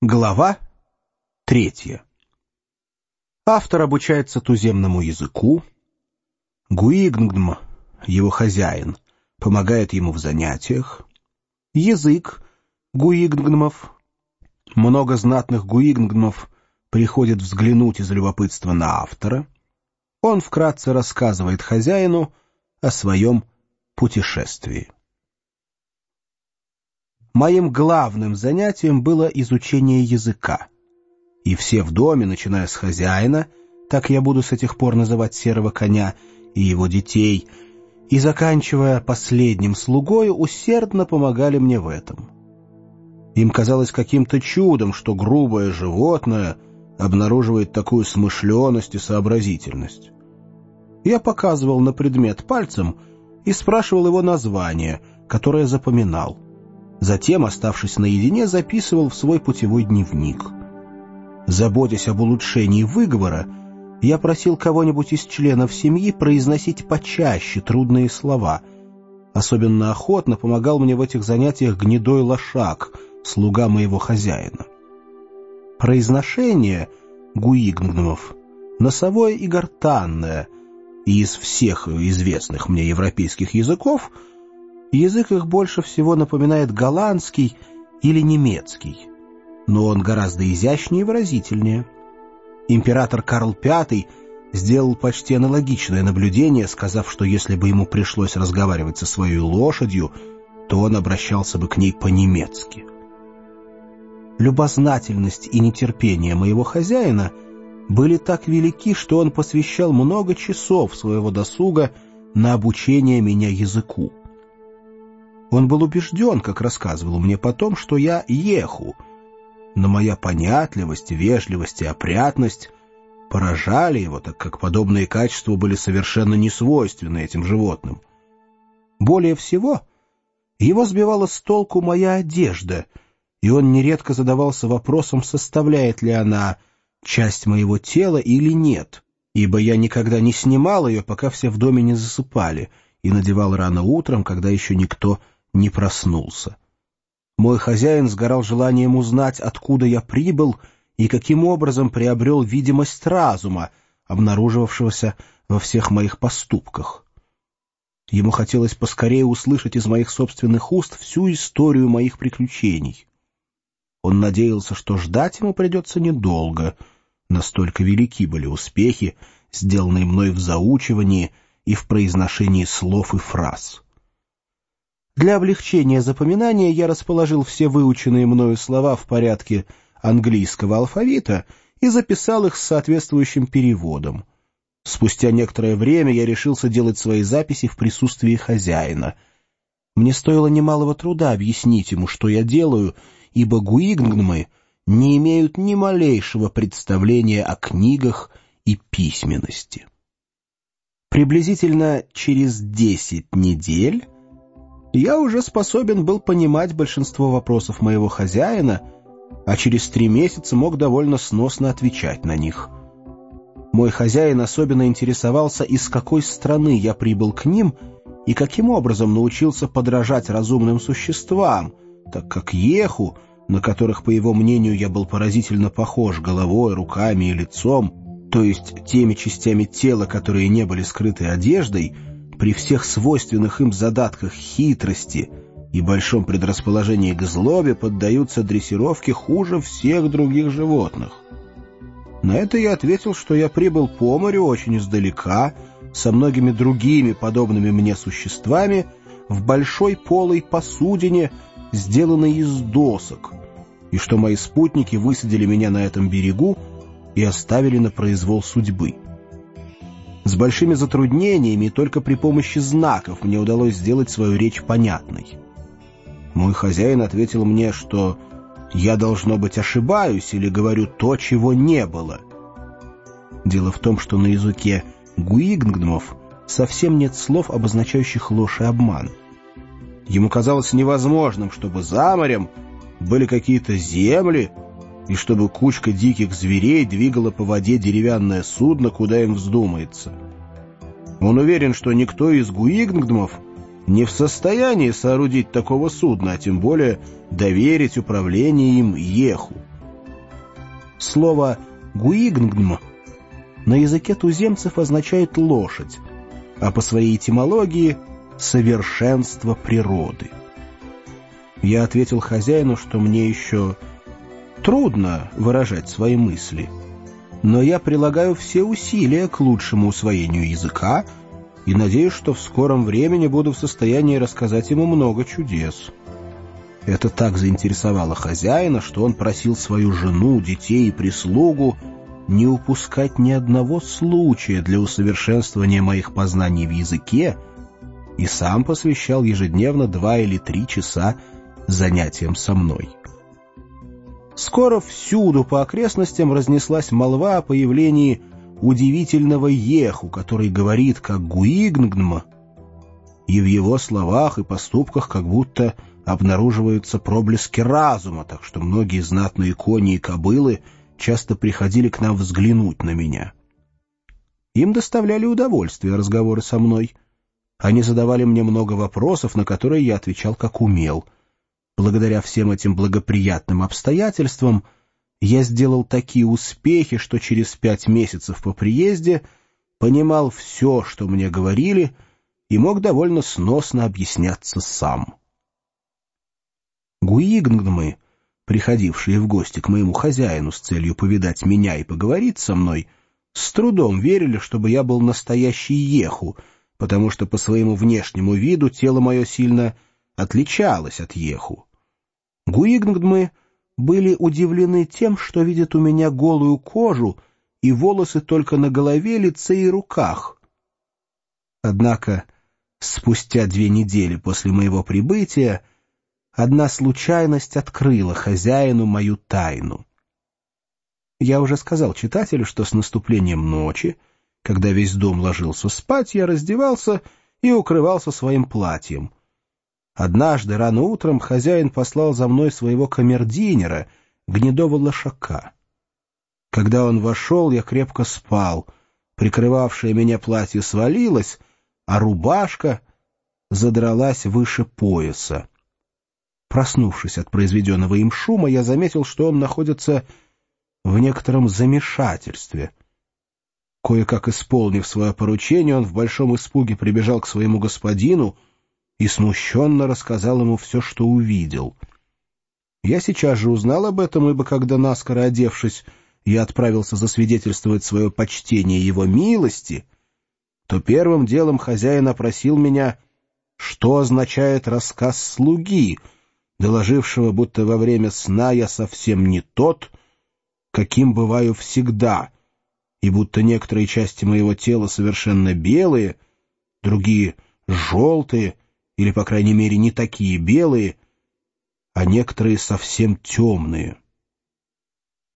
Глава 3. Автор обучается туземному языку. Гуигнгдм, его хозяин, помогает ему в занятиях. Язык гуигнгдмов. Много знатных гуигнгдмов приходит взглянуть из любопытства на автора. Он вкратце рассказывает хозяину о своем путешествии. Моим главным занятием было изучение языка. И все в доме, начиная с хозяина, так я буду с этих пор называть серого коня, и его детей, и заканчивая последним слугой, усердно помогали мне в этом. Им казалось каким-то чудом, что грубое животное обнаруживает такую смышленность и сообразительность. Я показывал на предмет пальцем и спрашивал его название, которое запоминал. Затем, оставшись наедине, записывал в свой путевой дневник. Заботясь об улучшении выговора, я просил кого-нибудь из членов семьи произносить почаще трудные слова. Особенно охотно помогал мне в этих занятиях гнедой лошак, слуга моего хозяина. Произношение гуигнгдмов носовое и гортанное, и из всех известных мне европейских языков язык их больше всего напоминает голландский или немецкий, но он гораздо изящнее и выразительнее. Император Карл V сделал почти аналогичное наблюдение, сказав, что если бы ему пришлось разговаривать со своей лошадью, то он обращался бы к ней по-немецки. Любознательность и нетерпение моего хозяина были так велики, что он посвящал много часов своего досуга на обучение меня языку. Он был убежден, как рассказывал мне потом, что я еху, но моя понятливость, вежливость и опрятность поражали его, так как подобные качества были совершенно несвойственны этим животным. Более всего, его сбивала с толку моя одежда, и он нередко задавался вопросом, составляет ли она часть моего тела или нет, ибо я никогда не снимал ее, пока все в доме не засыпали, и надевал рано утром, когда еще никто не проснулся. Мой хозяин сгорал желанием узнать, откуда я прибыл и каким образом приобрел видимость разума, обнаруживавшегося во всех моих поступках. Ему хотелось поскорее услышать из моих собственных уст всю историю моих приключений. Он надеялся, что ждать ему придется недолго, настолько велики были успехи, сделанные мной в заучивании и в произношении слов и фраз. Для облегчения запоминания я расположил все выученные мною слова в порядке английского алфавита и записал их с соответствующим переводом. Спустя некоторое время я решился делать свои записи в присутствии хозяина. Мне стоило немалого труда объяснить ему, что я делаю, ибо гуигнгдмы не имеют ни малейшего представления о книгах и письменности. Приблизительно через 10 недель я уже способен был понимать большинство вопросов моего хозяина, а через 3 месяца мог довольно сносно отвечать на них. Мой хозяин особенно интересовался, из какой страны я прибыл к ним и каким образом научился подражать разумным существам, так как еху, на которых, по его мнению, я был поразительно похож головой, руками и лицом, то есть теми частями тела, которые не были скрыты одеждой, при всех свойственных им задатках хитрости и большом предрасположении к злобе поддаются дрессировке хуже всех других животных. На это я ответил, что я прибыл по морю очень издалека, со многими другими подобными мне существами, в большой полой посудине, сделанной из досок, и что мои спутники высадили меня на этом берегу и оставили на произвол судьбы. С большими затруднениями только при помощи знаков мне удалось сделать свою речь понятной. Мой хозяин ответил мне, что я, должно быть, ошибаюсь или говорю то, чего не было. Дело в том, что на языке гуигнгдмов совсем нет слов, обозначающих ложь и обман. Ему казалось невозможным, чтобы за морем были какие-то земли, и чтобы кучка диких зверей двигала по воде деревянное судно, куда им вздумается. Он уверен, что никто из гуигнгдмов не в состоянии соорудить такого судна, а тем более доверить управление им еху. Слово «гуигнгм» на языке туземцев означает «лошадь», а по своей этимологии — «совершенство природы». Я ответил хозяину, что мне еще трудно выражать свои мысли, но я прилагаю все усилия к лучшему усвоению языка и надеюсь, что в скором времени буду в состоянии рассказать ему много чудес. Это так заинтересовало хозяина, что он просил свою жену, детей и прислугу не упускать ни одного случая для усовершенствования моих познаний в языке и сам посвящал ежедневно 2 или 3 часа занятиям со мной. Скоро всюду по окрестностям разнеслась молва о появлении удивительного еху, который говорит как гуигнгм, и в его словах и поступках как будто обнаруживаются проблески разума, так что многие знатные кони и кобылы часто приходили к нам взглянуть на меня. Им доставляли удовольствие разговоры со мной. Они задавали мне много вопросов, на которые я отвечал как умел. Благодаря всем этим благоприятным обстоятельствам я сделал такие успехи, что через 5 месяцев по приезде понимал все, что мне говорили, и мог довольно сносно объясняться сам. Гуигнгмы, приходившие в гости к моему хозяину с целью повидать меня и поговорить со мной, с трудом верили, чтобы я был настоящий еху, потому что по своему внешнему виду тело мое сильно отличалось от еху. Гуигнгмы были удивлены тем, что видят у меня голую кожу и волосы только на голове, лице и руках. Однако спустя 2 недели после моего прибытия одна случайность открыла хозяину мою тайну. Я уже сказал читателю, что с наступлением ночи, когда весь дом ложился спать, я раздевался и укрывался своим платьем. Однажды рано утром хозяин послал за мной своего камердинера, гнедого лошака. Когда он вошел, я крепко спал, прикрывавшее меня платье свалилось, а рубашка задралась выше пояса. Проснувшись от произведенного им шума, я заметил, что он находится в некотором замешательстве. Кое-как исполнив свое поручение, он в большом испуге прибежал к своему господину и смущенно рассказал ему все, что увидел. Я сейчас же узнал об этом, ибо когда, наскоро одевшись, я отправился засвидетельствовать свое почтение его милости, то первым делом хозяин опросил меня, что означает рассказ слуги, доложившего, будто во время сна я совсем не тот, каким бываю всегда, и будто некоторые части моего тела совершенно белые, другие — желтые, или, по крайней мере, не такие белые, а некоторые совсем темные.